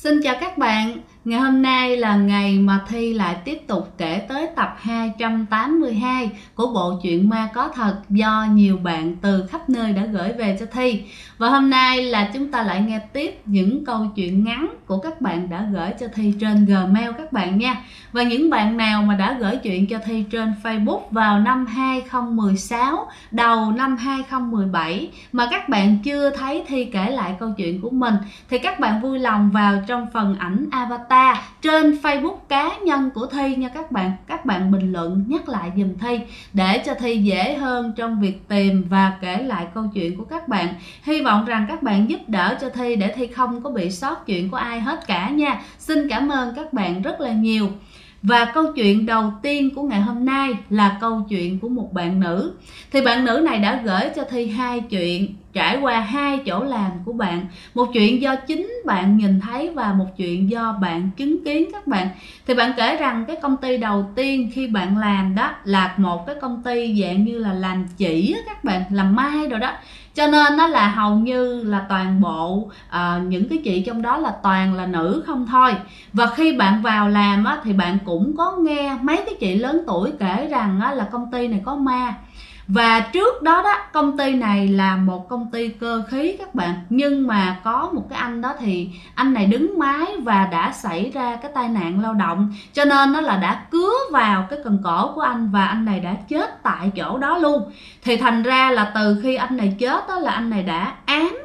Xin chào các bạn, ngày hôm nay là ngày mà Thi lại tiếp tục kể tới tập 282 của bộ truyện ma có thật do nhiều bạn từ khắp nơi đã gửi về cho Thi. Và hôm nay là chúng ta lại nghe tiếp những câu chuyện ngắn của các bạn đã gửi cho Thi trên Gmail các bạn nha. Và những bạn nào mà đã gửi chuyện cho Thi trên Facebook vào năm 2016, đầu năm 2017 mà các bạn chưa thấy Thi kể lại câu chuyện của mình thì các bạn vui lòng vào trong phần ảnh avatar trên Facebook cá nhân của Thi nha các bạn bình luận nhắc lại giùm Thi để cho Thi dễ hơn trong việc tìm và kể lại câu chuyện của các bạn. Hy vọng rằng các bạn giúp đỡ cho Thi để Thi không có bị sót chuyện của ai hết cả nha. Xin cảm ơn các bạn rất là nhiều. Và câu chuyện đầu tiên của ngày hôm nay là câu chuyện của một bạn nữ. Thì bạn nữ này đã gửi cho Thi hai chuyện trải qua hai chỗ làm của bạn. Một chuyện do chính bạn nhìn thấy và một chuyện do bạn chứng kiến các bạn. Thì bạn kể rằng cái công ty đầu tiên khi bạn làm đó là một cái công ty dạng như là làm chỉ các bạn, làm mai rồi đó. Cho nên nó là hầu như là toàn bộ những cái chị trong đó là toàn là nữ không thôi. Và khi bạn vào làm á, thì bạn cũng có nghe mấy cái chị lớn tuổi kể rằng á, là công ty này có ma. Và trước đó công ty này là một công ty cơ khí các bạn. Nhưng mà có một cái anh đó thì anh này đứng mái và đã xảy ra cái tai nạn lao động. Cho nên nó là đã cứa vào cái cần cổ của anh và anh này đã chết tại chỗ đó luôn. Thì thành ra là từ khi anh này chết đó là anh này đã ám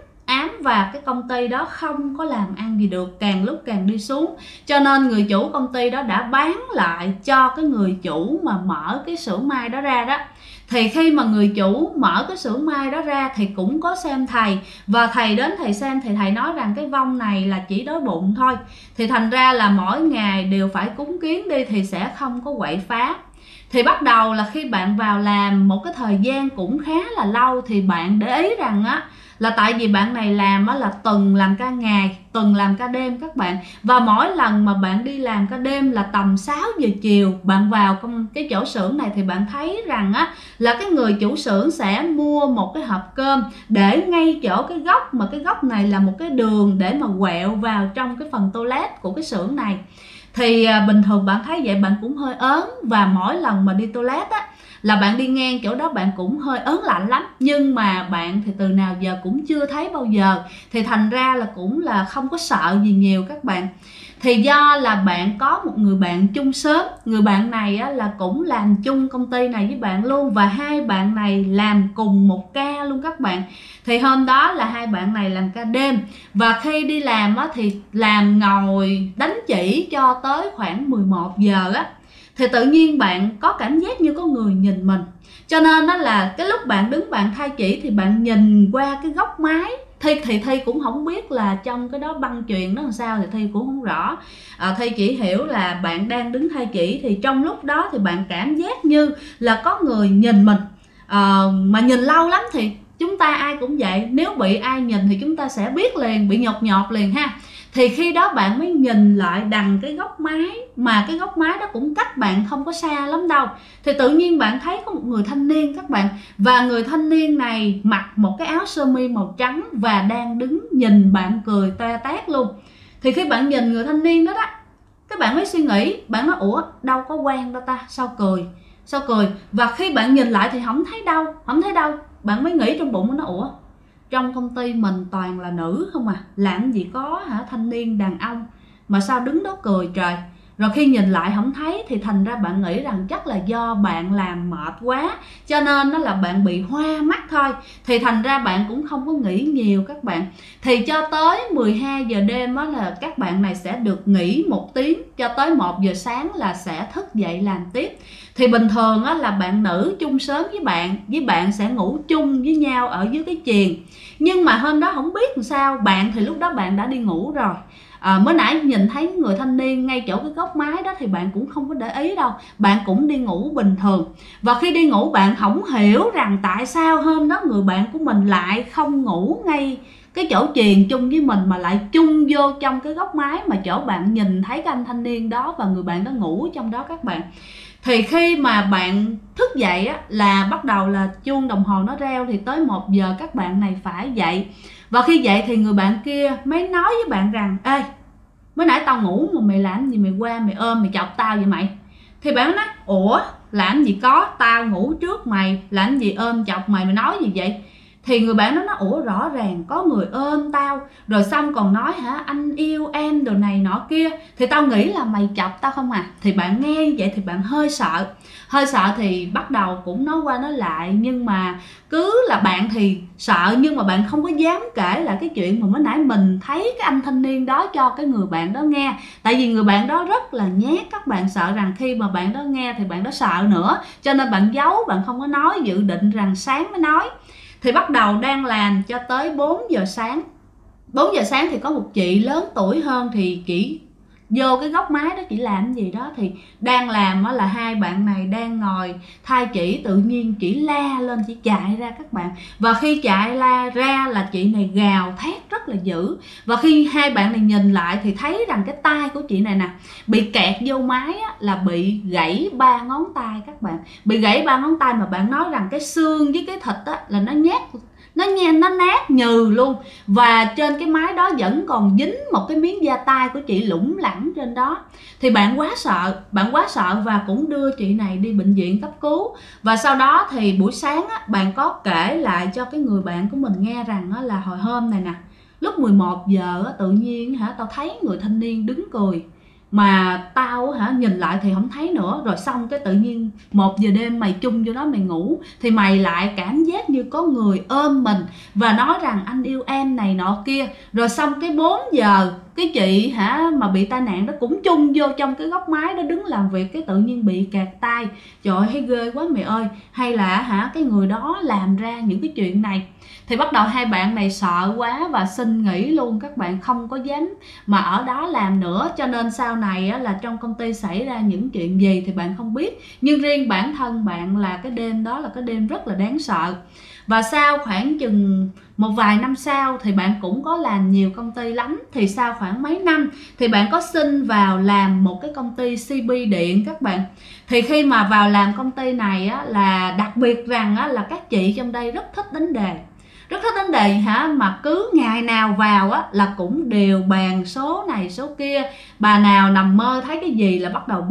và cái công ty đó không có làm ăn gì được, càng lúc càng đi xuống. Cho nên người chủ công ty đó đã bán lại cho cái người chủ mà mở cái xưởng mai đó ra đó. Thì khi mà người chủ mở cái xưởng mai đó ra thì cũng có xem thầy. Và thầy đến thầy xem thì thầy nói rằng cái vong này là chỉ đói bụng thôi. Thì thành ra là mỗi ngày đều phải cúng kiến đi thì sẽ không có quậy phá. Thì bắt đầu là khi bạn vào làm một cái thời gian cũng khá là lâu thì bạn để ý rằng á là tại vì bạn này làm á là tuần làm ca ngày, tuần làm ca đêm các bạn. Và mỗi lần mà bạn đi làm ca đêm là tầm 6 giờ chiều bạn vào cái chỗ xưởng này thì bạn thấy rằng á là cái người chủ xưởng sẽ mua một cái hộp cơm để ngay chỗ cái góc, mà cái góc này là một cái đường để mà quẹo vào trong cái phần toilet của cái xưởng này. Thì bình thường bạn thấy vậy bạn cũng hơi ớn, và mỗi lần mà đi toilet á là bạn đi ngang chỗ đó bạn cũng hơi ớn lạnh lắm. Nhưng mà bạn thì từ nào giờ cũng chưa thấy bao giờ, thì thành ra là cũng là không có sợ gì nhiều các bạn. Thì do là bạn có một người bạn chung xóm, người bạn này á, là cũng làm chung công ty này với bạn luôn. Và hai bạn này làm cùng một ca luôn các bạn. Thì hôm đó là hai bạn này làm ca đêm. Và khi đi làm á, thì làm ngồi đánh chỉ cho tới khoảng 11 giờ á. Thì tự nhiên bạn có cảm giác như có người nhìn mình. Cho nên đó là cái lúc bạn đứng bạn thay chỉ thì bạn nhìn qua cái góc mái. Thi cũng không biết là trong cái đó băng chuyền nó làm sao thì Thi cũng không rõ. Thi chỉ hiểu là bạn đang đứng thay chỉ thì trong lúc đó thì bạn cảm giác như là có người nhìn mình. Mà nhìn lâu lắm thì chúng ta ai cũng vậy, nếu bị ai nhìn thì chúng ta sẽ biết liền, bị nhột nhột liền ha. Thì khi đó bạn mới nhìn lại đằng cái góc mái, mà cái góc mái đó cũng cách bạn không có xa lắm đâu. Thì tự nhiên bạn thấy có một người thanh niên các bạn. Và người thanh niên này mặc một cái áo sơ mi màu trắng và đang đứng nhìn bạn cười toe tét luôn. Thì khi bạn nhìn người thanh niên đó các bạn mới suy nghĩ, bạn nói ủa đâu có quen đâu ta, sao cười. Và khi bạn nhìn lại thì không thấy đâu. Bạn mới nghĩ trong bụng nó ủa trong công ty mình toàn là nữ không à, làm gì có thanh niên đàn ông mà sao đứng đó cười trời. Rồi khi nhìn lại không thấy thì thành ra bạn nghĩ rằng chắc là do bạn làm mệt quá, cho nên nó là bạn bị hoa mắt thôi. Thì thành ra bạn cũng không có nghĩ nhiều các bạn. Thì cho tới 12 giờ đêm đó là các bạn này sẽ được nghỉ 1 tiếng, cho tới 1 giờ sáng là sẽ thức dậy làm tiếp. Thì bình thường á, là bạn nữ chung xóm với bạn sẽ ngủ chung với nhau ở dưới cái chuyền. Nhưng mà hôm đó không biết làm sao, bạn thì lúc đó bạn đã đi ngủ rồi. Mới nãy nhìn thấy người thanh niên ngay chỗ cái góc mái đó thì bạn cũng không có để ý đâu, bạn cũng đi ngủ bình thường. Và khi đi ngủ bạn không hiểu rằng tại sao hôm đó người bạn của mình lại không ngủ ngay cái chỗ chuyền chung với mình mà lại chung vô trong cái góc mái mà chỗ bạn nhìn thấy cái anh thanh niên đó và người bạn đó ngủ trong đó các bạn. Thì khi mà bạn thức dậy á, là bắt đầu là chuông đồng hồ nó reo thì tới 1 giờ các bạn này phải dậy. Và khi dậy thì người bạn kia mới nói với bạn rằng ê mới nãy tao ngủ mà mày làm gì, mày qua mày ôm mày chọc tao vậy mày? Thì bạn nói ủa làm gì có, tao ngủ trước mày, làm gì ôm chọc mày nói gì vậy? Thì người bạn đó nói ủa rõ ràng có người ôm tao rồi xong còn nói hả anh yêu em đồ này nọ kia, thì tao nghĩ là mày chọc tao không à. Thì bạn nghe vậy thì bạn hơi sợ thì bắt đầu cũng nói qua nói lại, nhưng mà cứ là bạn thì sợ nhưng mà bạn không có dám kể lại cái chuyện mà mới nãy mình thấy cái anh thanh niên đó cho cái người bạn đó nghe. Tại vì người bạn đó rất là nhát, các bạn sợ rằng khi mà bạn đó nghe thì bạn đó sợ nữa, cho nên bạn giấu, bạn không có nói, dự định rằng sáng mới nói. Thì bắt đầu đang làm cho tới 4 giờ sáng. 4 giờ sáng thì có một chị lớn tuổi hơn thì chị vô cái góc máy đó chị làm gì đó, thì đang làm là hai bạn này đang ngồi thay chỉ, tự nhiên chỉ la lên, chỉ chạy ra các bạn. Và khi chạy la ra là chị này gào thét rất là dữ, và khi hai bạn này nhìn lại thì thấy rằng cái tay của chị này nè bị kẹt vô máy là bị gãy 3 ngón tay các bạn. Bị gãy 3 ngón tay mà bạn nói rằng cái xương với cái thịt là nó nhát, nó nát nhừ luôn. Và trên cái máy đó vẫn còn dính một cái miếng da tay của chị lủng lẳng trên đó. Thì bạn quá sợ và cũng đưa chị này đi bệnh viện cấp cứu. Và sau đó thì buổi sáng bạn có kể lại cho cái người bạn của mình nghe rằng là hồi hôm này nè, lúc 11 giờ tự nhiên tao thấy người thanh niên đứng cười, mà tao nhìn lại thì không thấy nữa. Rồi xong cái tự nhiên 1 giờ đêm mày chung vô đó mày ngủ thì mày lại cảm giác như có người ôm mình và nói rằng anh yêu em này nọ kia. Rồi xong cái 4 giờ cái chị mà bị tai nạn đó cũng chung vô trong cái góc máy đó đứng làm việc, cái tự nhiên bị kẹt tay. Trời ơi thấy ghê quá mày ơi. Hay là cái người đó làm ra những cái chuyện này. Thì bắt đầu hai bạn này sợ quá và xin nghỉ luôn các bạn, không có dám mà ở đó làm nữa. Cho nên sau này là trong công ty xảy ra những chuyện gì thì bạn không biết, nhưng riêng bản thân bạn là cái đêm đó là cái đêm rất là đáng sợ. Và sau khoảng chừng một vài năm sau thì bạn cũng có làm nhiều công ty lắm. Thì sau khoảng mấy năm thì bạn có xin vào làm một cái công ty CP điện các bạn. Thì khi mà vào làm công ty này là đặc biệt rằng là các chị trong đây rất thích đánh đề. Rất thích đánh đề mà cứ ngày nào vào là cũng đều bàn số này số kia. Bà nào nằm mơ thấy cái gì là bắt đầu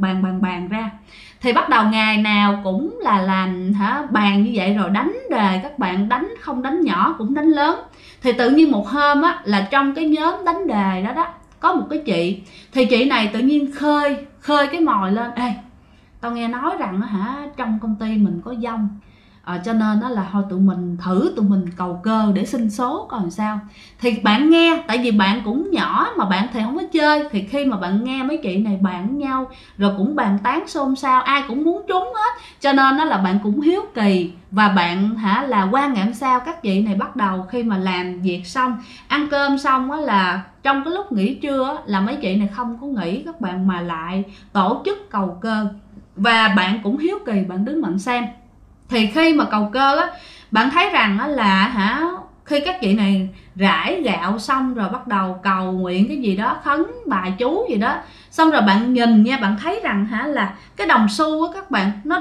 bàn ra. Thì bắt đầu ngày nào cũng là làm bàn như vậy rồi đánh đề các bạn, đánh không đánh nhỏ cũng đánh lớn. Thì tự nhiên một hôm là trong cái nhóm đánh đề đó có một cái chị, thì chị này tự nhiên khơi cái mồi lên: ê, tao nghe nói rằng trong công ty mình có dông, cho nên là thôi tụi mình cầu cơ để xin số coi làm sao. Thì bạn nghe, tại vì bạn cũng nhỏ mà bạn thì không có chơi, thì khi mà bạn nghe mấy chị này bàn với nhau rồi cũng bàn tán xôn xao, ai cũng muốn trúng hết, cho nên là bạn cũng hiếu kỳ. Và bạn là qua ngày hôm sau các chị này bắt đầu khi mà làm việc xong, ăn cơm xong là trong cái lúc nghỉ trưa là mấy chị này không có nghỉ các bạn, mà lại tổ chức cầu cơ. Và bạn cũng hiếu kỳ, bạn đứng bạn xem. Thì khi mà cầu cơ bạn thấy rằng là khi các chị này rải gạo xong rồi bắt đầu cầu nguyện cái gì đó, khấn bài chú gì đó, xong rồi bạn nhìn nha, bạn thấy rằng là cái đồng xu các bạn nó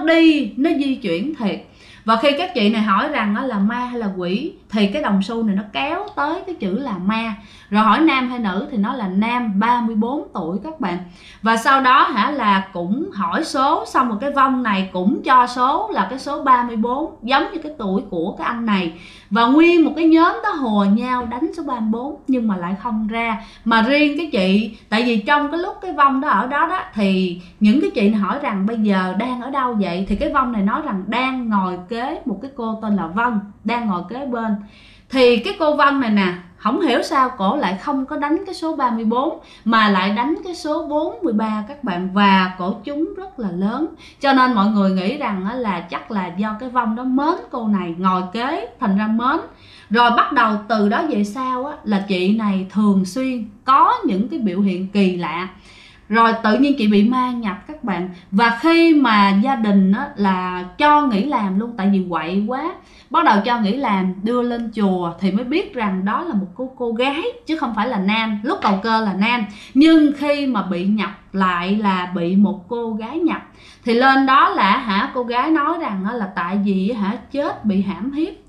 di chuyển thiệt. Và khi các chị này hỏi rằng là ma hay là quỷ thì cái đồng xu này nó kéo tới cái chữ là ma. Rồi hỏi nam hay nữ thì nó là nam, 34 tuổi các bạn. Và sau đó là cũng hỏi số, xong một cái vong này cũng cho số là cái số 34, giống như cái tuổi của cái anh này. Và nguyên một cái nhóm đó hùa nhau đánh số 34 nhưng mà lại không ra. Mà riêng cái chị, tại vì trong cái lúc cái vong đó ở đó thì những cái chị hỏi rằng bây giờ đang ở đâu vậy, thì cái vong này nói rằng đang ngồi kế một cái cô tên là Vân, đang ngồi kế bên. Thì cái cô Vân này nè, không hiểu sao cổ lại không có đánh cái số 34 mà lại đánh cái số 43 các bạn, và cổ trúng rất là lớn. Cho nên mọi người nghĩ rằng là chắc là do cái vong đó mến cô này ngồi kế, thành ra mến. Rồi bắt đầu từ đó về sau là chị này thường xuyên có những cái biểu hiện kỳ lạ. Rồi tự nhiên chị bị ma nhập các bạn. Và khi mà gia đình là cho nghỉ làm luôn, tại vì quậy quá, bắt đầu cho nghỉ làm, đưa lên chùa thì mới biết rằng đó là một cô gái chứ không phải là nam. Lúc cầu cơ là nam, nhưng khi mà bị nhập lại là bị một cô gái nhập. Thì lên đó là cô gái nói rằng là tại vì chết bị hãm hiếp.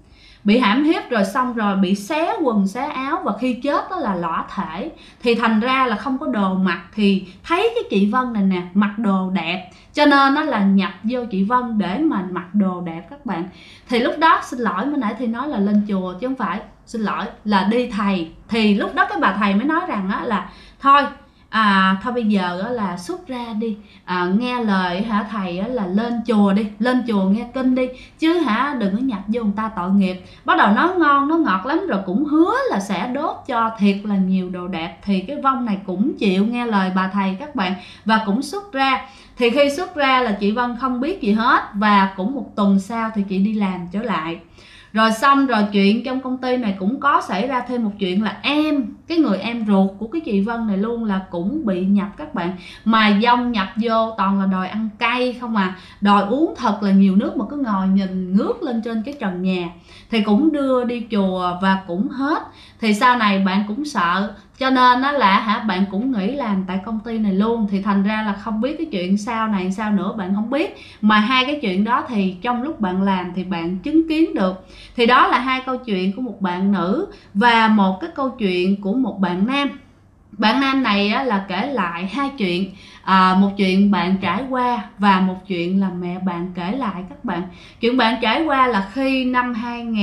bị hãm hiếp rồi xong rồi bị xé quần xé áo, và khi chết đó là lõa thể. Thì thành ra là không có đồ mặc, thì thấy cái chị Vân này nè mặc đồ đẹp, cho nên nó là nhập vô chị Vân để mà mặc đồ đẹp các bạn. Thì lúc đó, xin lỗi mới nãy thì nói là lên chùa chứ không phải, xin lỗi là đi thầy. Thì lúc đó cái bà thầy mới nói rằng á là thôi thôi bây giờ á là xuất ra đi, nghe lời thầy á là lên chùa đi, lên chùa nghe kinh đi, chứ đừng có nhập vô người ta tội nghiệp. Bắt đầu nói ngon nói ngọt lắm, rồi cũng hứa là sẽ đốt cho thiệt là nhiều đồ đẹp. Thì cái Vân này cũng chịu nghe lời bà thầy các bạn, và cũng xuất ra. Thì khi xuất ra là chị Vân không biết gì hết, và cũng một tuần sau thì chị đi làm trở lại. Rồi xong rồi chuyện trong công ty này cũng có xảy ra thêm một chuyện là cái người em ruột của cái chị Vân này luôn là cũng bị nhập các bạn. Mà Vong nhập vô toàn là đòi ăn cay không đòi uống thật là nhiều nước, mà cứ ngồi nhìn ngước lên trên cái trần nhà. Thì cũng đưa đi chùa và cũng hết. Thì sau này bạn cũng sợ, cho nên đó là bạn cũng nghỉ làm tại công ty này luôn. Thì thành ra là không biết cái chuyện sau này sao nữa bạn không biết, mà hai cái chuyện đó thì trong lúc bạn làm thì bạn chứng kiến được. Thì đó là hai câu chuyện của một bạn nữ và một cái câu chuyện của một bạn nam. Bạn nam này là kể lại hai chuyện, một chuyện bạn trải qua và một chuyện là mẹ bạn kể lại các bạn. Chuyện bạn trải qua là khi năm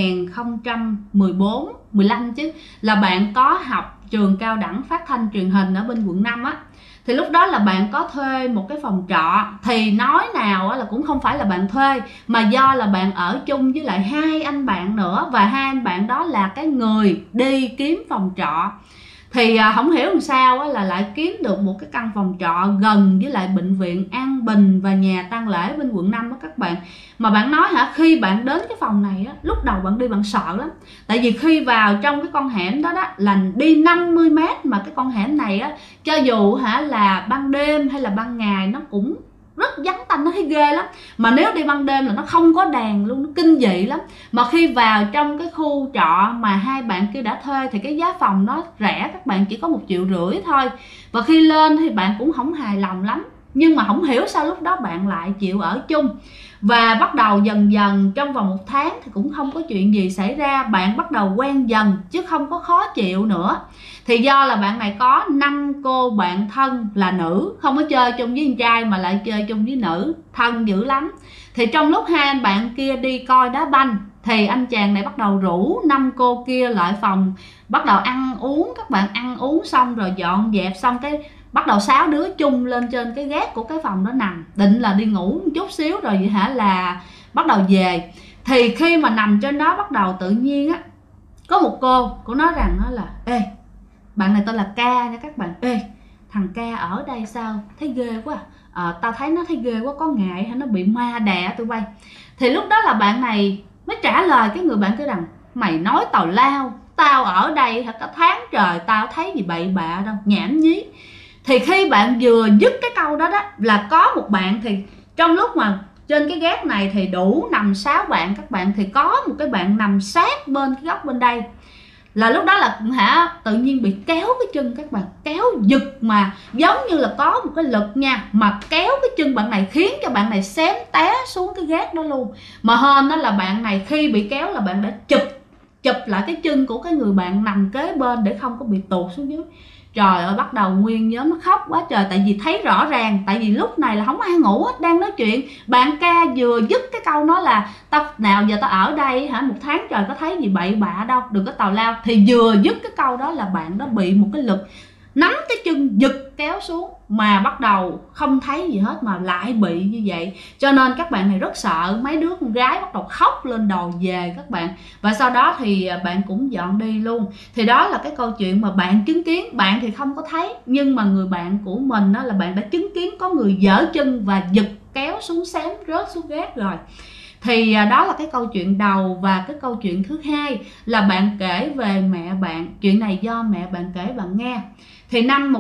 2014, 15 chứ, là bạn có học trường cao đẳng phát thanh truyền hình ở bên quận 5 á. Thì lúc đó là bạn có thuê một cái phòng trọ. Thì nói nào là cũng không phải là bạn thuê, mà do là bạn ở chung với lại hai anh bạn nữa, và hai anh bạn đó là cái người đi kiếm phòng trọ. Thì không hiểu làm sao là lại kiếm được một cái căn phòng trọ gần với lại bệnh viện An Bình và nhà tang lễ bên quận 5 đó các bạn. Mà bạn nói khi bạn đến cái phòng này lúc đầu bạn đi bạn sợ lắm. Tại vì khi vào trong cái con hẻm đó là đi 50 mét, mà cái con hẻm này cho dù là ban đêm hay là ban ngày nó cũng rất vắng tanh, nó thấy ghê lắm. Mà nếu đi ban đêm là nó không có đèn luôn, nó kinh dị lắm. Mà khi vào trong cái khu trọ mà hai bạn kia đã thuê thì cái giá phòng nó rẻ các bạn, chỉ có 1,5 triệu thôi. Và khi lên thì bạn cũng không hài lòng lắm, nhưng mà không hiểu sao lúc đó bạn lại chịu ở chung. Và bắt đầu dần dần trong vòng 1 tháng thì cũng không có chuyện gì xảy ra, bạn bắt đầu quen dần chứ không có khó chịu nữa. Thì do là bạn này có 5 cô bạn thân là nữ, không có chơi chung với anh trai mà lại chơi chung với nữ, thân dữ lắm. Thì trong lúc hai anh bạn kia đi coi đá banh thì anh chàng này bắt đầu rủ 5 cô kia lại phòng, bắt đầu ăn uống. Các bạn ăn uống xong rồi dọn dẹp xong cái bắt đầu 6 đứa chung lên trên cái gác của cái phòng đó nằm, định là đi ngủ một chút xíu rồi là bắt đầu về. Thì khi mà nằm trên đó bắt đầu tự nhiên có một cô nói rằng là ê, bạn này tên là Ca nha các bạn, ê thằng Ca ở đây sao thấy ghê quá tao thấy nó thấy ghê quá, có ngại hay nó bị ma đè tụi bay. Thì lúc đó là bạn này mới trả lời cái người bạn kia rằng mày nói tào lao, tao ở đây cả tháng trời tao thấy gì bậy bạ đâu, nhảm nhí. Thì khi bạn vừa dứt cái câu đó là có một bạn, thì trong lúc mà trên cái gác này thì đủ nằm 6 bạn các bạn, thì có một cái bạn nằm sát bên cái góc bên đây. Là lúc đó là tự nhiên bị kéo cái chân các bạn, kéo giật mà giống như là có một cái lực nha, mà kéo cái chân bạn này khiến cho bạn này xém té xuống cái gác đó luôn. Mà hên đó là bạn này khi bị kéo là bạn đã chụp lại cái chân của cái người bạn nằm kế bên để không có bị tuột xuống dưới. Trời ơi, bắt đầu nguyên nhóm nó khóc quá trời, tại vì thấy rõ ràng, tại vì lúc này là không ai ngủ hết, đang nói chuyện. Bạn Ca vừa dứt cái câu nói là tao nào giờ tao ở đây 1 tháng trời có thấy gì bậy bạ đâu, đừng có tào lao. Thì vừa dứt cái câu đó là bạn đó bị một cái lực nắm cái chân giật kéo xuống, mà bắt đầu không thấy gì hết mà lại bị như vậy. Cho nên các bạn này rất sợ, mấy đứa con gái bắt đầu khóc lên đòi về các bạn. Và sau đó thì bạn cũng dọn đi luôn. Thì đó là cái câu chuyện mà bạn chứng kiến. Bạn thì không có thấy, nhưng mà người bạn của mình là bạn đã chứng kiến có người giở chân và giật kéo xuống xém rớt xuống gác rồi. Thì đó là cái câu chuyện đầu. Và cái câu chuyện thứ hai là bạn kể về mẹ bạn. Chuyện này do mẹ bạn kể bạn nghe. Thì năm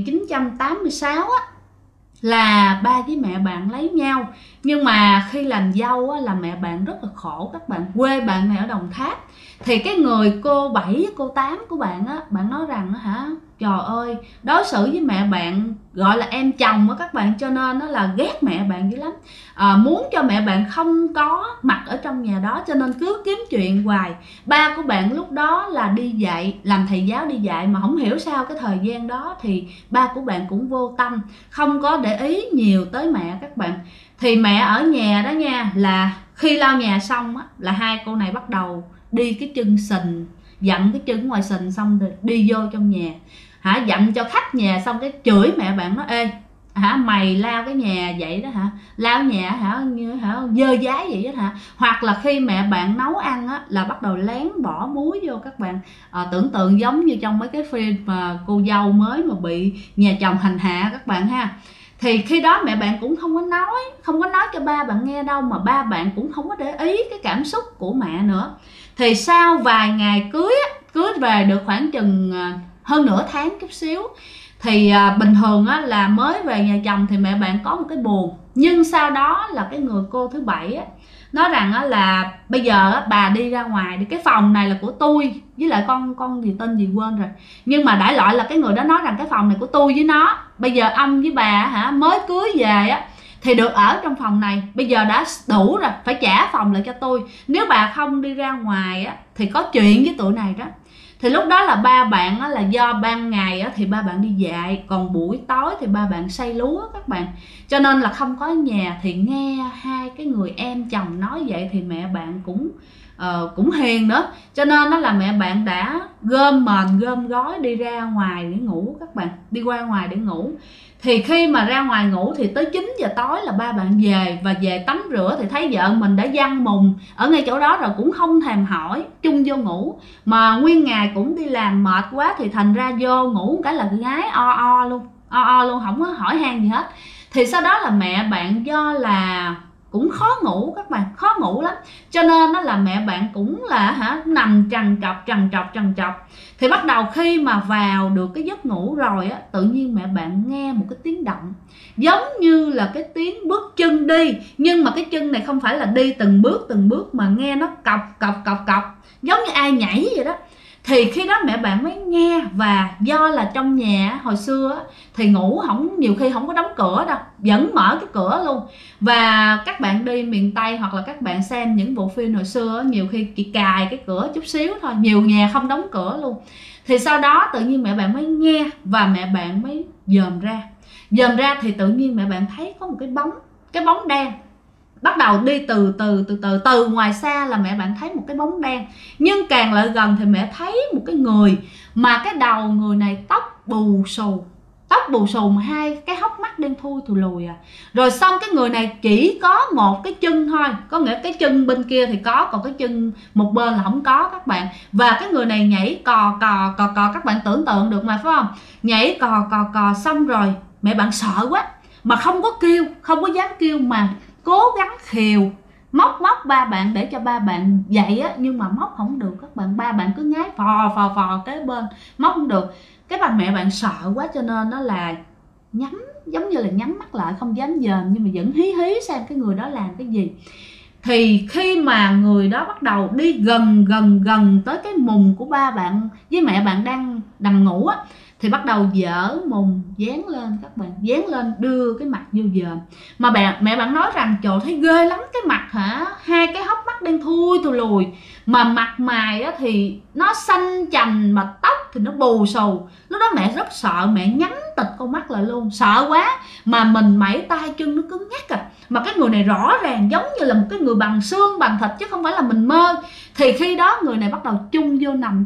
1986 là ba với mẹ bạn lấy nhau. Nhưng mà khi làm dâu là mẹ bạn rất là khổ các bạn. Quê bạn này ở Đồng Tháp. Thì cái người cô 7 cô 8 của bạn bạn nói rằng trời ơi, đối xử với mẹ bạn gọi là em chồng á các bạn, cho nên nó là ghét mẹ bạn dữ lắm. Muốn cho mẹ bạn không có mặt ở trong nhà đó, cho nên cứ kiếm chuyện hoài. Ba của bạn lúc đó là đi dạy, làm thầy giáo đi dạy, mà không hiểu sao cái thời gian đó thì ba của bạn cũng vô tâm, không có để ý nhiều tới mẹ các bạn. Thì mẹ ở nhà đó nha, là khi lau nhà xong á, là hai cô này bắt đầu đi cái chân sình, dặm cái chân ngoài sình xong rồi đi vô trong nhà, dặm cho khách nhà, xong cái chửi mẹ bạn nó: ê mày lao cái nhà vậy đó hả, lao nhà như dơ dái vậy đó hả. Hoặc là khi mẹ bạn nấu ăn á, là bắt đầu lén bỏ muối vô các bạn. Tưởng tượng giống như trong mấy cái phim mà cô dâu mới mà bị nhà chồng hành hạ các bạn ha. Thì khi đó mẹ bạn cũng không có nói cho ba bạn nghe đâu, mà ba bạn cũng không có để ý cái cảm xúc của mẹ nữa. Thì sau vài ngày cưới về được khoảng chừng hơn nửa tháng chút xíu, thì bình thường á, là mới về nhà chồng thì mẹ bạn có một cái buồn. Nhưng sau đó là cái người cô thứ bảy á, nói rằng á, là bây giờ á, bà đi ra ngoài đi, cái phòng này là của tôi với lại con gì tên gì quên rồi, nhưng mà đại loại là cái người đó nói rằng cái phòng này của tôi với nó, bây giờ ông với bà mới cưới về á thì được ở trong phòng này, bây giờ đã đủ rồi, phải trả phòng lại cho tôi. Nếu bà không đi ra ngoài á thì có chuyện với tụi này đó. Thì lúc đó là ba bạn á, là do ban ngày á, thì ba bạn đi dạy, còn buổi tối thì ba bạn xây lúa các bạn, cho nên là không có nhà. Thì nghe hai cái người em chồng nói vậy thì mẹ bạn cũng hiền nữa, cho nên đó là mẹ bạn đã gom mền gom gói đi ra ngoài để ngủ các bạn, đi qua ngoài để ngủ. Thì khi mà ra ngoài ngủ thì tới 9 giờ tối là ba bạn về, và về tắm rửa thì thấy vợ mình đã văng mùng ở ngay chỗ đó rồi, cũng không thèm hỏi, chung vô ngủ. Mà nguyên ngày cũng đi làm mệt quá thì thành ra vô ngủ một cái là gái o luôn, không có hỏi han gì hết. Thì sau đó là mẹ bạn do là cũng khó ngủ các bạn, khó ngủ lắm, cho nên đó là mẹ bạn cũng là nằm trằn trọc. Thì bắt đầu khi mà vào được cái giấc ngủ rồi á, tự nhiên mẹ bạn nghe một cái tiếng động giống như là cái tiếng bước chân đi, nhưng mà cái chân này không phải là đi từng bước mà nghe nó cọc giống như ai nhảy vậy đó. Thì khi đó mẹ bạn mới nghe, và do là trong nhà hồi xưa thì ngủ nhiều khi không có đóng cửa đâu, vẫn mở cái cửa luôn. Và các bạn đi miền Tây hoặc là các bạn xem những bộ phim hồi xưa, nhiều khi chỉ cài cái cửa chút xíu thôi, nhiều nhà không đóng cửa luôn. Thì sau đó tự nhiên mẹ bạn mới nghe, và mẹ bạn mới dòm ra thì tự nhiên mẹ bạn thấy có một cái bóng đen bắt đầu đi từ ngoài xa, là mẹ bạn thấy một cái bóng đen. Nhưng càng lại gần thì mẹ thấy một cái người, mà cái đầu người này tóc bù xù mà hai cái hốc mắt đen thui thù lùi Rồi xong cái người này chỉ có một cái chân thôi, có nghĩa cái chân bên kia thì có, còn cái chân một bên là không có các bạn. Và cái người này nhảy cò các bạn tưởng tượng được mà phải không, nhảy cò xong rồi mẹ bạn sợ quá, mà không có dám kêu, mà cố gắng khều móc ba bạn để cho ba bạn dậy á, nhưng mà móc không được các bạn. Ba bạn cứ ngái phò kế bên, móc không được. Cái mẹ bạn sợ quá, cho nên nó là giống như là nhắm mắt lại không dám dòm, nhưng mà vẫn hí xem cái người đó làm cái gì. Thì khi mà người đó bắt đầu đi gần tới cái mùng của ba bạn với mẹ bạn đang nằm ngủ á, thì bắt đầu dỡ mùng dán lên các bạn, dán lên đưa cái mặt vô dòm. Mà mẹ bạn nói rằng trời thấy ghê lắm, cái mặt hai cái hốc mắt đen thui thù lùi, mà mặt mày á thì nó xanh chành, mà tóc thì nó bù xù. Lúc đó mẹ rất sợ, mẹ nhắm tịt con mắt lại luôn, sợ quá mà mình mẩy tay chân nó cứng ngắc mà cái người này rõ ràng giống như là một cái người bằng xương bằng thịt chứ không phải là mình mơ. Thì khi đó người này bắt đầu chung vô nằm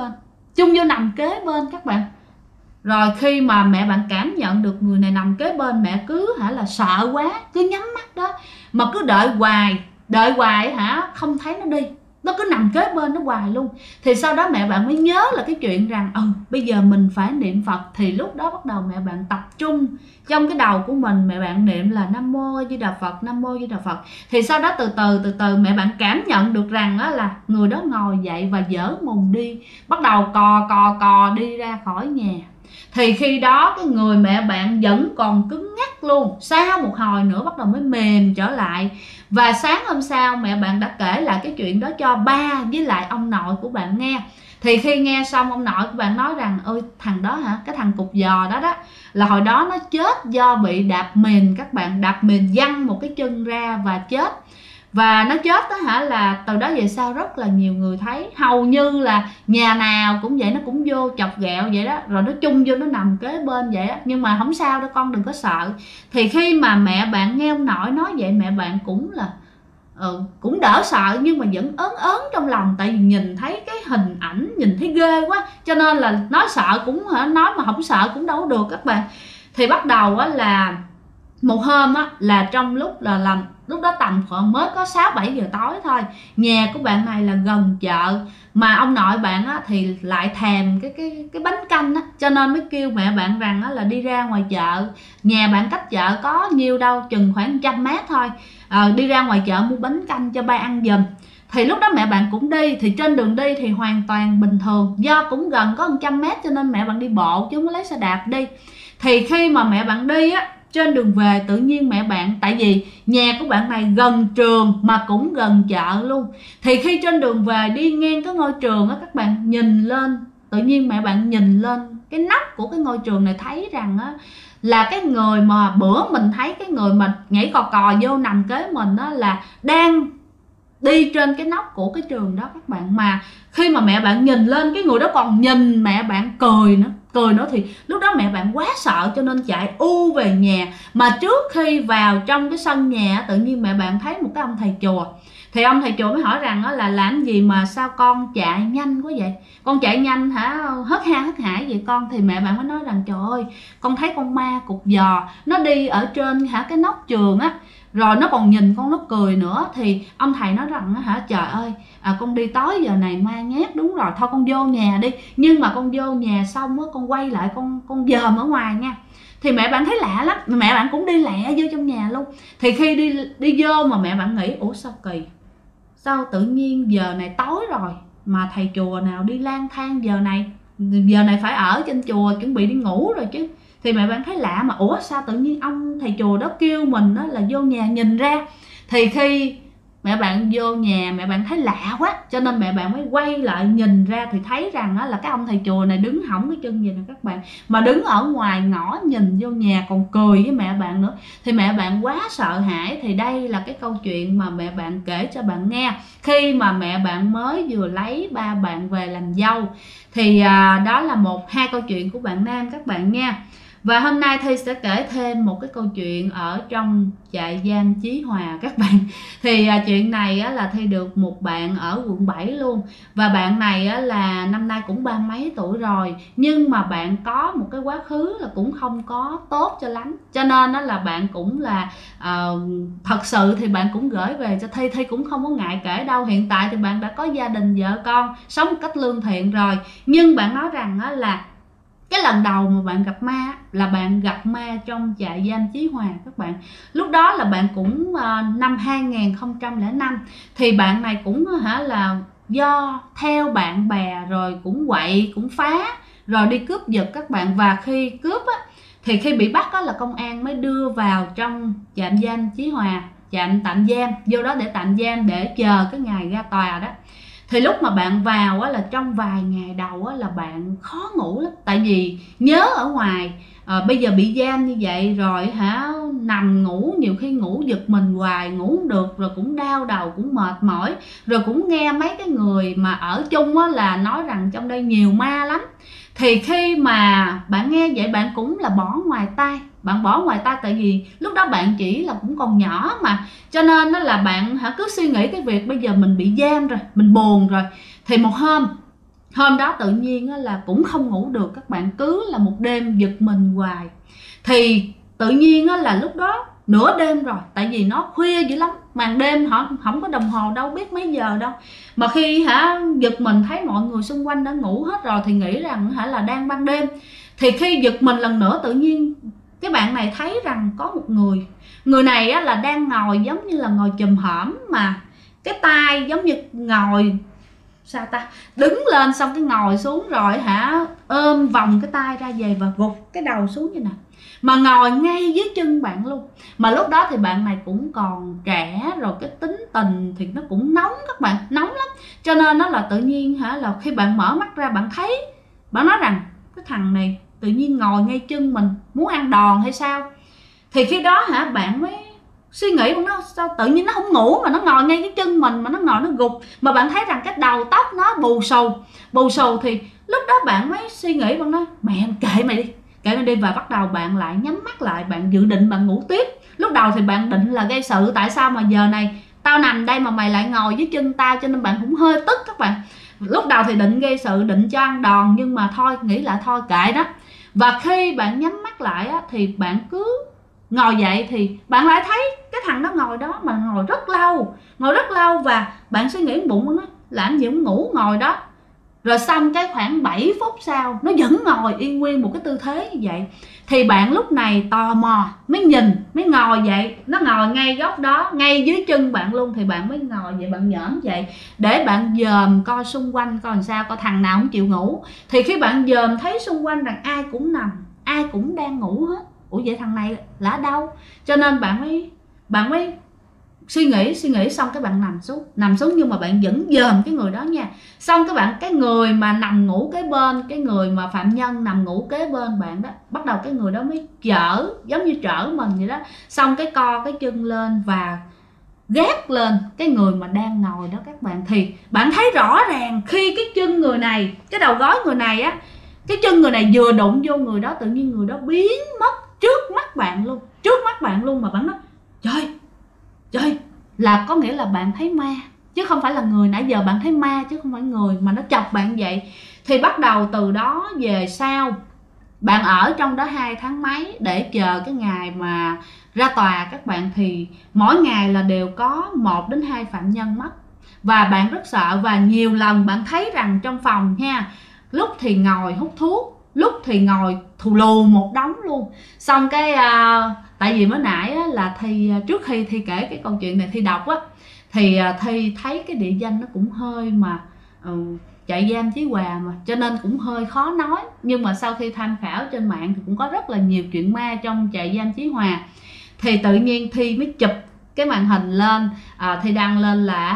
kế bên các bạn. Rồi khi mà mẹ bạn cảm nhận được người này nằm kế bên, mẹ cứ là sợ quá, cứ nhắm mắt đó, mà cứ đợi hoài không thấy nó đi, nó cứ nằm kế bên nó hoài luôn. Thì sau đó mẹ bạn mới nhớ là cái chuyện rằng bây giờ mình phải niệm Phật. Thì lúc đó bắt đầu mẹ bạn tập trung trong cái đầu của mình, mẹ bạn niệm là Nam Mô A Di Đà Phật, Nam Mô A Di Đà Phật. Thì sau đó từ từ mẹ bạn cảm nhận được rằng là người đó ngồi dậy và dỡ mùng đi, bắt đầu cò đi ra khỏi nhà. Thì khi đó cái người mẹ bạn vẫn còn cứng ngắc luôn, sau một hồi nữa bắt đầu mới mềm trở lại. Và sáng hôm sau mẹ bạn đã kể lại cái chuyện đó cho ba với lại ông nội của bạn nghe. Thì khi nghe xong ông nội của bạn nói rằng ôi thằng đó hả, cái thằng cục giò đó đó là hồi đó nó chết do bị đạp mìn, các bạn, đạp mìn văng một cái chân ra và chết. Và nó chết đó hả, là từ đó về sau rất là nhiều người thấy, hầu như là nhà nào cũng vậy, nó cũng vô chọc ghẹo vậy đó, rồi nó chung vô nó nằm kế bên vậy đó. Nhưng mà không sao đâu con, đừng có sợ. Thì khi mà mẹ bạn nghe ông nội nói vậy, mẹ bạn cũng là cũng đỡ sợ, nhưng mà vẫn ớn ớn trong lòng, tại vì nhìn thấy cái hình ảnh, nhìn thấy ghê quá, cho nên là nói sợ cũng nói mà không sợ cũng đâu được các bạn. Thì bắt đầu là một hôm là trong lúc là làm, lúc đó tầm khoảng mới có 6-7 giờ tối thôi, nhà của bạn này là gần chợ, mà ông nội bạn thì lại thèm cái bánh canh cho nên mới kêu mẹ bạn rằng là đi ra ngoài chợ. Nhà bạn cách chợ có nhiêu đâu, chừng khoảng 100 mét thôi, đi ra ngoài chợ mua bánh canh cho ba ăn giùm. Thì lúc đó mẹ bạn cũng đi, thì trên đường đi thì hoàn toàn bình thường, do cũng gần có 100 mét cho nên mẹ bạn đi bộ chứ không có lấy xe đạp đi. Thì khi mà mẹ bạn đi trên đường về tự nhiên mẹ bạn, tại vì nhà của bạn này gần trường mà cũng gần chợ luôn, thì khi trên đường về đi ngang cái ngôi trường các bạn nhìn lên, tự nhiên mẹ bạn nhìn lên cái nóc của cái ngôi trường này, thấy rằng là cái người mà bữa mình thấy, cái người mà nhảy cò cò vô nằm kế mình là đang đi trên cái nóc của cái trường đó các bạn. Mà khi mà mẹ bạn nhìn lên, cái người đó còn nhìn mẹ bạn cười nữa, thì lúc đó mẹ bạn quá sợ cho nên chạy về nhà. Mà trước khi vào trong cái sân nhà, tự nhiên mẹ bạn thấy một cái ông thầy chùa. Thì ông thầy chùa mới hỏi rằng là làm gì mà sao con chạy nhanh quá vậy, con chạy nhanh hả, hớt ha hớt hải vậy con. Thì mẹ bạn mới nói rằng trời ơi, con thấy con ma cục giò nó đi ở trên cái nóc trường rồi nó còn nhìn con, nó cười nữa. Thì ông thầy nói rằng trời ơi, con đi tối giờ này ma nhát, đúng rồi, thôi con vô nhà đi, nhưng mà con vô nhà xong con quay lại con dòm ở ngoài nha. Thì mẹ bạn thấy lạ lắm, mẹ bạn cũng đi lẹ vô trong nhà luôn. Thì khi đi vô mà mẹ bạn nghĩ ủa sao kỳ, sao tự nhiên giờ này tối rồi mà thầy chùa nào đi lang thang giờ này phải ở trên chùa chuẩn bị đi ngủ rồi chứ. Thì mẹ bạn thấy lạ, mà ủa sao tự nhiên ông thầy chùa đó kêu mình là vô nhà nhìn ra. Thì khi mẹ bạn vô nhà, mẹ bạn thấy lạ quá cho nên mẹ bạn mới quay lại nhìn ra, thì thấy rằng là cái ông thầy chùa này đứng hỏng cái chân gì nè các bạn, mà đứng ở ngoài ngõ nhìn vô nhà còn cười với mẹ bạn nữa. Thì mẹ bạn quá sợ hãi. Thì đây là cái câu chuyện mà mẹ bạn kể cho bạn nghe khi mà mẹ bạn mới vừa lấy ba bạn về làm dâu. Thì đó là 1-2 câu chuyện của bạn Nam các bạn nha. Và hôm nay Thi sẽ kể thêm một cái câu chuyện ở trong trại giam Chí Hòa các bạn. Thì chuyện này là Thi được một bạn ở quận 7 luôn. Và bạn này là năm nay cũng 30 mấy tuổi rồi, nhưng mà bạn có một cái quá khứ là cũng không có tốt cho lắm, cho nên là bạn cũng là thật sự thì bạn cũng gửi về cho Thi. Thi cũng không có ngại kể đâu. Hiện tại thì bạn đã có gia đình, vợ con, sống một cách lương thiện rồi. Nhưng bạn nói rằng là cái lần đầu mà bạn gặp ma là bạn gặp ma trong trại giam Chí Hòa các bạn. Lúc đó là bạn cũng năm 2005. Thì bạn này cũng là do theo bạn bè rồi cũng quậy cũng phá rồi đi cướp giật các bạn. Và khi cướp thì khi bị bắt là công an mới đưa vào trong trại giam Chí Hòa, trại tạm giam, vô đó để tạm giam để chờ cái ngày ra tòa đó. Thì lúc mà bạn vào là trong vài ngày đầu là bạn khó ngủ lắm, tại vì nhớ ở ngoài bây giờ bị giam như vậy rồi nằm ngủ, nhiều khi ngủ giật mình hoài, ngủ không được, rồi cũng đau đầu, cũng mệt mỏi, rồi cũng nghe mấy cái người mà ở chung là nói rằng trong đây nhiều ma lắm. Thì khi mà bạn nghe vậy bạn cũng là bỏ ngoài tai. Bạn bỏ ngoài tai tại vì lúc đó bạn chỉ là cũng còn nhỏ mà, cho nên là bạn cứ suy nghĩ cái việc bây giờ mình bị giam rồi, mình buồn rồi. Thì một hôm đó tự nhiên là cũng không ngủ được các bạn, cứ là một đêm giật mình hoài. Thì tự nhiên là lúc đó nửa đêm rồi, tại vì nó khuya dữ lắm, màn đêm họ không có đồng hồ đâu biết mấy giờ đâu. Mà khi giật mình thấy mọi người xung quanh đã ngủ hết rồi thì nghĩ rằng là đang ban đêm. Thì khi giật mình lần nữa tự nhiên cái bạn này thấy rằng có một người này là đang ngồi giống như là ngồi chùm hổm, mà cái tay giống như ngồi sao ta, đứng lên xong cái ngồi xuống rồi hả, ôm vòng cái tay ra về và gục cái đầu xuống như nè, mà ngồi ngay dưới chân bạn luôn. Mà lúc đó thì bạn này cũng còn trẻ, rồi cái tính tình thì nó cũng nóng các bạn, nóng lắm. Cho nên nó là tự nhiên hả, là khi bạn mở mắt ra bạn thấy, bạn nói rằng cái thằng này tự nhiên ngồi ngay chân mình, muốn ăn đòn hay sao. Thì khi đó hả, bạn mới suy nghĩ của nó, sao tự nhiên nó không ngủ mà nó ngồi ngay cái chân mình, mà nó ngồi nó gục, mà bạn thấy rằng cái đầu tóc nó bù xù. Thì lúc đó bạn mới suy nghĩ, bạn nói mẹ kệ mày đi, và bắt đầu bạn lại nhắm mắt lại, bạn dự định bạn ngủ tiếp. Lúc đầu thì bạn định là gây sự, tại sao mà giờ này tao nằm đây mà mày lại ngồi dưới chân tao, cho nên bạn cũng hơi tức các bạn. Lúc đầu thì định gây sự, định cho ăn đòn, nhưng mà thôi, nghĩ lại thôi kệ đó. Và khi bạn nhắm mắt lại á, thì bạn cứ ngồi dậy thì bạn lại thấy cái thằng đó ngồi đó mà ngồi rất lâu, và bạn suy nghĩ bụng nó làm gì cũng ngủ ngồi đó. Rồi xong cái khoảng 7 phút sau nó vẫn ngồi yên nguyên một cái tư thế như vậy. Thì bạn lúc này tò mò mới nhìn, mới ngồi dậy, nó ngồi ngay góc đó, ngay dưới chân bạn luôn. Thì bạn mới ngồi dậy, bạn nhởm dậy để bạn dòm coi xung quanh coi làm sao, coi thằng nào không chịu ngủ. Thì khi bạn dòm thấy xung quanh rằng ai cũng nằm, ai cũng đang ngủ hết. Ủa vậy thằng này là ở đâu? Cho nên bạn mới suy nghĩ xong cái bạn nằm xuống, nhưng mà bạn vẫn dòm cái người đó nha. Xong cái người mà nằm ngủ kế bên, cái người mà phạm nhân nằm ngủ kế bên bạn đó, bắt đầu cái người đó mới giống như trở mình vậy đó. Xong cái co cái chân lên và gác lên cái người mà đang ngồi đó các bạn. Thì bạn thấy rõ ràng khi cái chân người này, cái đầu gối người này á, cái chân người này vừa đụng vô người đó, tự nhiên người đó biến mất trước mắt bạn luôn. Mà bạn nói trời, là có nghĩa là bạn thấy ma, chứ không phải là người. Nãy giờ bạn thấy ma chứ không phải người mà nó chọc bạn vậy. Thì bắt đầu từ đó về sau, bạn ở trong đó 2 tháng mấy để chờ cái ngày mà ra tòa các bạn. Thì mỗi ngày là đều có 1 đến 2 phạm nhân mất. Và bạn rất sợ, và nhiều lần bạn thấy rằng trong phòng nha, lúc thì ngồi hút thuốc, lúc thì ngồi thù lù một đống luôn. Xong cái tại vì mới nãy á, là Thi trước khi Thi kể cái câu chuyện này Thi đọc á, thì Thi thấy cái địa danh nó cũng hơi mà trại giam Chí Hòa mà, cho nên cũng hơi khó nói. Nhưng mà sau khi tham khảo trên mạng thì cũng có rất là nhiều chuyện ma trong trại giam Chí Hòa. Thì tự nhiên Thi mới chụp cái màn hình lên, Thi đăng lên là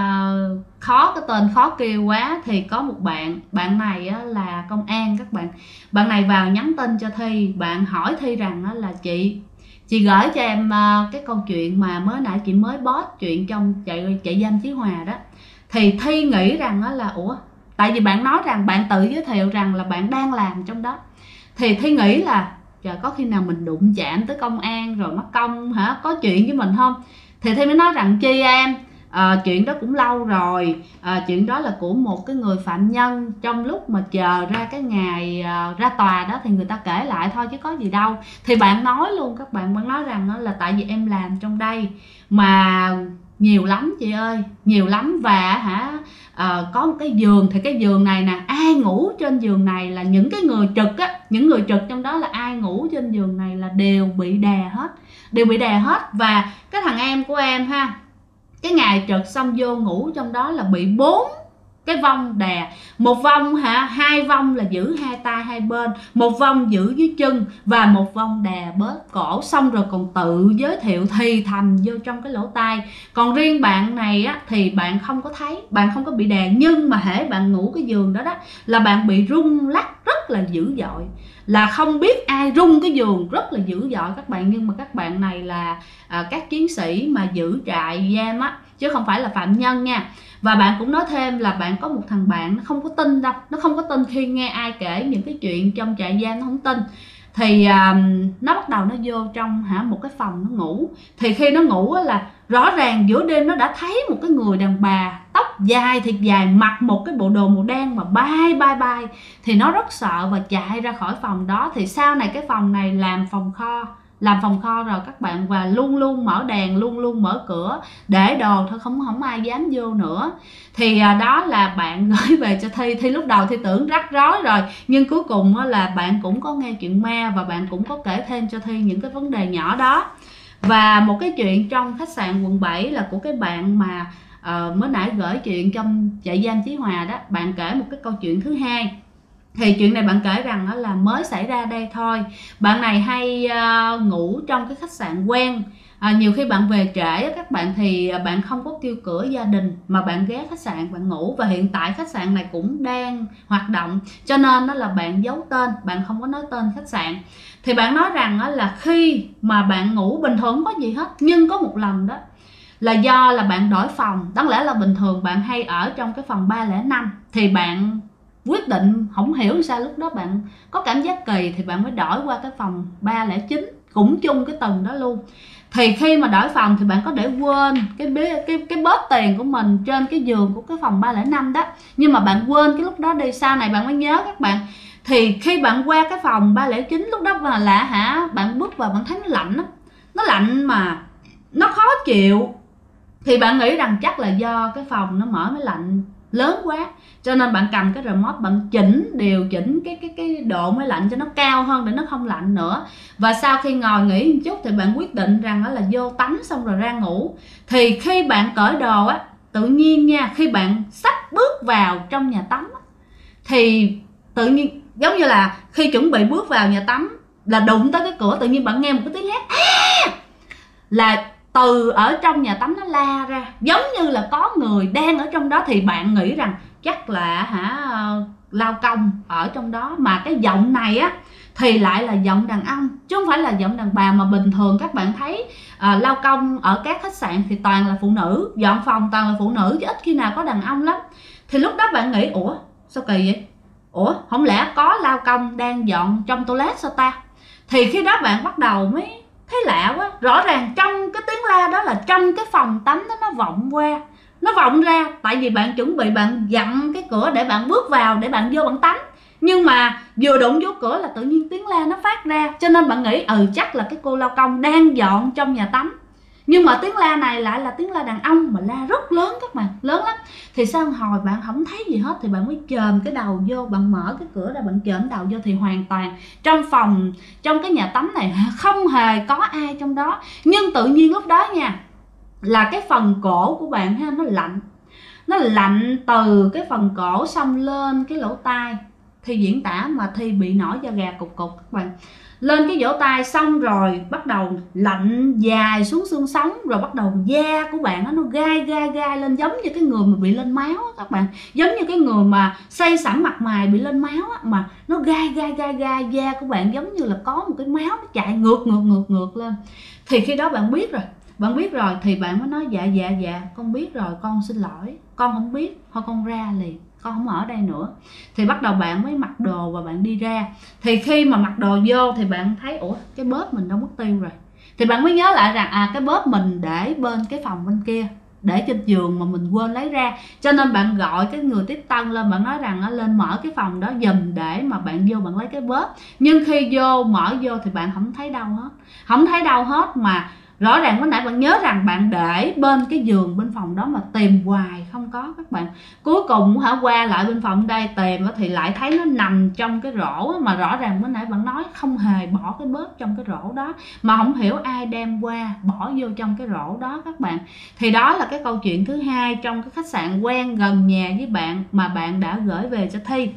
khó, cái tên khó kêu quá. Thì có một bạn này á, là công an các bạn này vào nhắn tin cho Thi, bạn hỏi Thi rằng á, là chị gửi cho em cái câu chuyện mà mới nãy chị mới post chuyện trong trại giam Chí Hòa đó. Thì Thi nghĩ rằng á, là ủa, tại vì bạn nói rằng bạn tự giới thiệu rằng là bạn đang làm trong đó. Thì Thi nghĩ là trời, có khi nào mình đụng chạm tới công an rồi mất công có chuyện với mình không. Thì Thi mới nói rằng chi em, chuyện đó cũng lâu rồi, chuyện đó là của một cái người phạm nhân, trong lúc mà chờ ra cái ngày ra tòa đó thì người ta kể lại thôi chứ có gì đâu. Thì bạn nói luôn các bạn nói rằng là tại vì em làm trong đây mà nhiều lắm chị ơi, nhiều lắm. Và có một cái giường, thì cái giường này nè, ai ngủ trên giường này là những cái người trực á, những người trực trong đó là ai ngủ trên giường này là đều bị đè hết. Và cái thằng em của em cái ngày trực xong vô ngủ trong đó là bị 4 cái vong đè. Một vong 2 vong là giữ 2 tay 2 bên, một vong giữ dưới chân, và một vong đè bớt cổ. Xong rồi còn tự giới thiệu thì thầm vô trong cái lỗ tai. Còn riêng bạn này á, thì bạn không có thấy, bạn không có bị đè, nhưng mà hễ bạn ngủ cái giường đó là bạn bị rung lắc rất là dữ dội, là không biết ai rung cái giường rất là dữ dội các bạn. Nhưng mà các bạn này là các chiến sĩ mà giữ trại giam á, chứ không phải là phạm nhân nha. Và bạn cũng nói thêm là bạn có một thằng bạn nó không có tin đâu, nó không có tin khi nghe ai kể những cái chuyện trong trại giam, nó không tin. Thì nó bắt đầu nó vô trong một cái phòng nó ngủ. Thì khi nó ngủ là rõ ràng giữa đêm nó đã thấy một cái người đàn bà tóc dài thiệt dài, mặc một cái bộ đồ màu đen mà bay. Thì nó rất sợ và chạy ra khỏi phòng đó. Thì sau này cái phòng này làm phòng kho rồi các bạn, và luôn luôn mở đèn, luôn luôn mở cửa để đồ thôi, không ai dám vô nữa. Thì đó là bạn gửi về cho Thi lúc đầu Thi tưởng rắc rối rồi, nhưng cuối cùng là bạn cũng có nghe chuyện ma, và bạn cũng có kể thêm cho Thi những cái vấn đề nhỏ đó. Và một cái chuyện trong khách sạn quận 7 là của cái bạn mà mới nãy gửi chuyện trong trại giam Chí Hòa đó, bạn kể một cái câu chuyện thứ hai. Thì chuyện này bạn kể rằng đó là mới xảy ra đây thôi. Bạn này hay ngủ trong cái khách sạn quen. Nhiều khi bạn về trễ các bạn, thì bạn không có kêu cửa gia đình mà bạn ghé khách sạn bạn ngủ, và hiện tại khách sạn này cũng đang hoạt động, cho nên đó là bạn giấu tên, bạn không có nói tên khách sạn. Thì bạn nói rằng đó là khi mà bạn ngủ bình thường không có gì hết, nhưng có một lần đó là do là bạn đổi phòng. Đáng lẽ là bình thường bạn hay ở trong cái phòng 305, thì bạn quyết định không hiểu sao lúc đó bạn có cảm giác kỳ, thì bạn mới đổi qua cái phòng 309 cũng chung cái tầng đó luôn. Thì khi mà đổi phòng thì bạn có để quên cái bóp tiền của mình trên cái giường của cái phòng 305 đó, nhưng mà bạn quên cái lúc đó đi, sau này bạn mới nhớ các bạn. Thì khi bạn qua cái phòng 309 lúc đó mà lạ bạn bước vào bạn thấy nó lạnh đó. Nó lạnh mà nó khó chịu, thì bạn nghĩ rằng chắc là do cái phòng nó mở máy lạnh lớn quá, cho nên bạn cầm cái remote bạn điều chỉnh cái độ máy lạnh cho nó cao hơn để nó không lạnh nữa. Và sau khi ngồi nghỉ một chút thì bạn quyết định rằng đó là vô tắm xong rồi ra ngủ. Thì khi bạn cởi đồ á, tự nhiên nha, khi bạn sắp bước vào trong nhà tắm á, thì tự nhiên giống như là khi chuẩn bị bước vào nhà tắm là đụng tới cái cửa, tự nhiên bạn nghe một cái tiếng hét là từ ở trong nhà tắm nó la ra, giống như là có người đang ở trong đó. Thì bạn nghĩ rằng chắc là lao công ở trong đó, mà cái giọng này á thì lại là giọng đàn ông chứ không phải là giọng đàn bà. Mà bình thường các bạn thấy lao công ở các khách sạn thì toàn là phụ nữ, dọn phòng toàn là phụ nữ chứ ít khi nào có đàn ông lắm. Thì lúc đó bạn nghĩ ủa sao kỳ vậy, ủa không lẽ có lao công đang dọn trong toilet sao ta? Thì khi đó bạn bắt đầu mới thấy lạ quá. Rõ ràng trong cái tiếng la đó là trong cái phòng tắm đó nó vọng ra, tại vì bạn chuẩn bị bạn dặn cái cửa để bạn bước vào để bạn vô bạn tắm, nhưng mà vừa đụng vô cửa là tự nhiên tiếng la nó phát ra, cho nên bạn nghĩ chắc là cái cô lao công đang dọn trong nhà tắm. Nhưng mà tiếng la này lại là tiếng la đàn ông, mà la rất lớn các bạn, lớn lắm. Thì sau hồi bạn không thấy gì hết thì bạn mới chồm cái đầu vô, bạn mở cái cửa ra bạn chồm đầu vô, thì hoàn toàn trong phòng, trong cái nhà tắm này không hề có ai trong đó. Nhưng tự nhiên lúc đó nha, là cái phần cổ của bạn nó lạnh từ cái phần cổ xong lên cái lỗ tai. Thì diễn tả mà Thi bị nổi da gà cục các bạn. Lên cái vỗ tay xong rồi bắt đầu lạnh dài xuống xương sống, rồi bắt đầu da của bạn nó gai lên, giống như cái người mà bị lên máu á các bạn, giống như cái người mà xây sẩm mặt mày bị lên máu á, mà nó gai da của bạn giống như là có một cái máu nó chạy ngược lên. Thì khi đó bạn biết rồi thì bạn mới nói dạ con biết rồi, con xin lỗi, con không biết, thôi con ra liền, con không ở đây nữa. Thì bắt đầu bạn mới mặc đồ và bạn đi ra. Thì khi mà mặc đồ vô thì bạn thấy ủa cái bóp mình đâu mất tiêu rồi. Thì bạn mới nhớ lại rằng cái bóp mình để bên cái phòng bên kia, để trên giường mà mình quên lấy ra. Cho nên bạn gọi cái người tiếp tân lên, bạn nói rằng lên mở cái phòng đó giùm để mà bạn vô bạn lấy cái bóp. Nhưng khi mở vô thì bạn không thấy đâu hết, mà rõ ràng lúc nãy bạn nhớ rằng bạn để bên cái giường bên phòng đó mà tìm hoài không có các bạn. Cuối cùng qua lại bên phòng đây tìm thì lại thấy nó nằm trong cái rổ, mà rõ ràng lúc nãy bạn nói không hề bỏ cái bóp trong cái rổ đó, mà không hiểu ai đem qua bỏ vô trong cái rổ đó các bạn. Thì đó là cái câu chuyện thứ hai trong cái khách sạn quen gần nhà với bạn mà bạn đã gửi về cho Thi.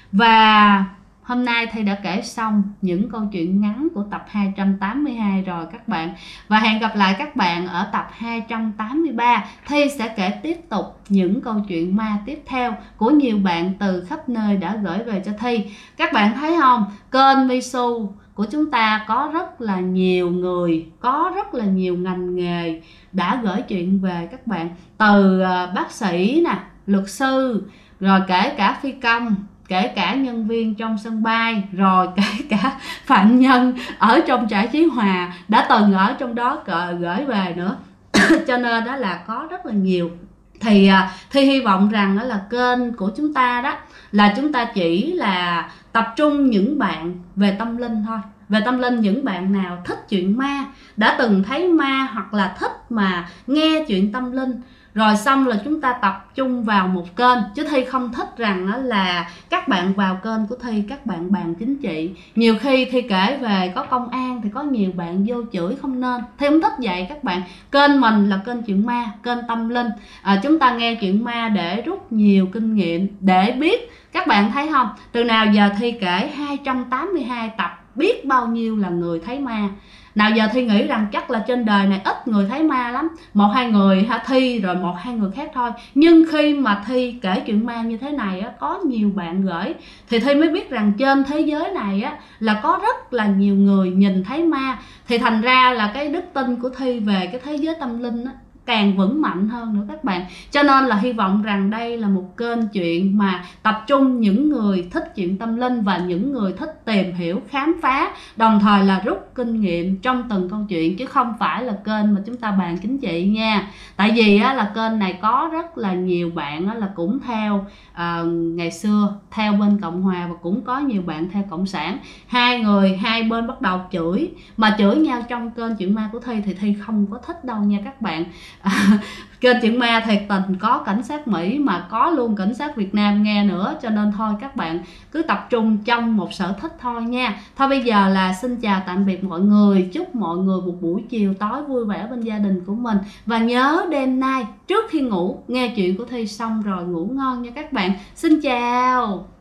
Và hôm nay Thi đã kể xong những câu chuyện ngắn của tập 282 rồi các bạn. Và hẹn gặp lại các bạn ở tập 283. Thi sẽ kể tiếp tục những câu chuyện ma tiếp theo của nhiều bạn từ khắp nơi đã gửi về cho Thi. Các bạn thấy không, kênh Misu của chúng ta có rất là nhiều người, có rất là nhiều ngành nghề đã gửi chuyện về các bạn. Từ bác sĩ nè, luật sư, rồi kể cả phi công, kể cả nhân viên trong sân bay, rồi kể cả phạm nhân ở trong trại Chí Hòa đã từng ở trong đó gửi về nữa. Cho nên đó là có rất là nhiều. Thì hy vọng rằng đó là kênh của chúng ta đó là chúng ta chỉ là tập trung những bạn về tâm linh thôi. Về tâm linh, những bạn nào thích chuyện ma, đã từng thấy ma, hoặc là thích mà nghe chuyện tâm linh, rồi xong là chúng ta tập trung vào một kênh. Chứ Thi không thích rằng là các bạn vào kênh của Thi các bạn bàn chính trị. Nhiều khi Thi kể về có công an thì có nhiều bạn vô chửi không nên. Thi không thích vậy các bạn. Kênh mình là kênh chuyện ma, kênh tâm linh. Chúng ta nghe chuyện ma để rút nhiều kinh nghiệm, để biết. Các bạn thấy không, từ nào giờ Thi kể 282 tập, biết bao nhiêu là người thấy ma. Nào giờ Thi nghĩ rằng chắc là trên đời này ít người thấy ma lắm, một hai người Thi rồi một hai người khác thôi. Nhưng khi mà Thi kể chuyện ma như thế này có nhiều bạn gửi thì Thi mới biết rằng trên thế giới này là có rất là nhiều người nhìn thấy ma. Thì thành ra là cái đức tin của Thi về cái thế giới tâm linh càng vững mạnh hơn nữa các bạn. Cho nên là hy vọng rằng đây là một kênh chuyện mà tập trung những người thích chuyện tâm linh và những người thích tìm hiểu, khám phá, đồng thời là rút kinh nghiệm trong từng câu chuyện, chứ không phải là kênh mà chúng ta bàn chính trị nha. Tại vì là kênh này có rất là nhiều bạn là cũng theo ngày xưa theo bên Cộng Hòa, và cũng có nhiều bạn theo Cộng sản. Hai bên bắt đầu chửi, mà chửi nhau trong kênh chuyện ma của Thi thì Thi không có thích đâu nha các bạn. Kênh chuyện ma thiệt tình có cảnh sát Mỹ mà có luôn cảnh sát Việt Nam nghe nữa, cho nên thôi các bạn cứ tập trung trong một sở thích thôi nha. Thôi bây giờ là xin chào tạm biệt mọi người, chúc mọi người một buổi chiều tối vui vẻ bên gia đình của mình, và nhớ đêm nay trước khi ngủ nghe chuyện của Thi xong rồi ngủ ngon nha các bạn. Xin chào.